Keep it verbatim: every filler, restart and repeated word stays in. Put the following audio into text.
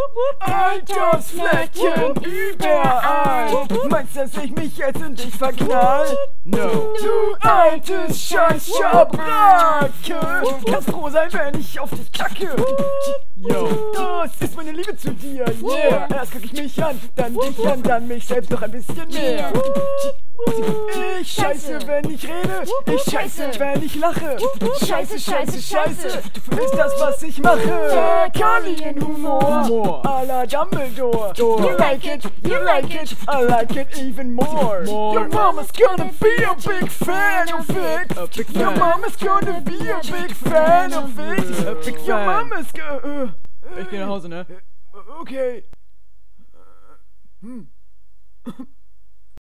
Altersflecken überall. Meinst du, dass ich mich jetzt in dich verknall? No. Du altes scheiß Schabracke, kannst froh sein, wenn ich auf dich kacke. Yo, das ist meine Liebe zu dir, yeah. Erst guck ich mich an, dann dich an, dann mich selbst noch ein bisschen mehr. Ich scheiße, wenn ich rede, ich scheiße, wenn ich lache. Scheiße, scheiße, scheiße, ist das, was ich mache. Fäkalienhumor, à la Dumbledore. You like it, you like it, I like it even more. Your mama's gonna be a big fan of it. Your mama's gonna be a big fan of it. Your mama's gonna... Ich geh nach Hause, ne? Okay. Hm.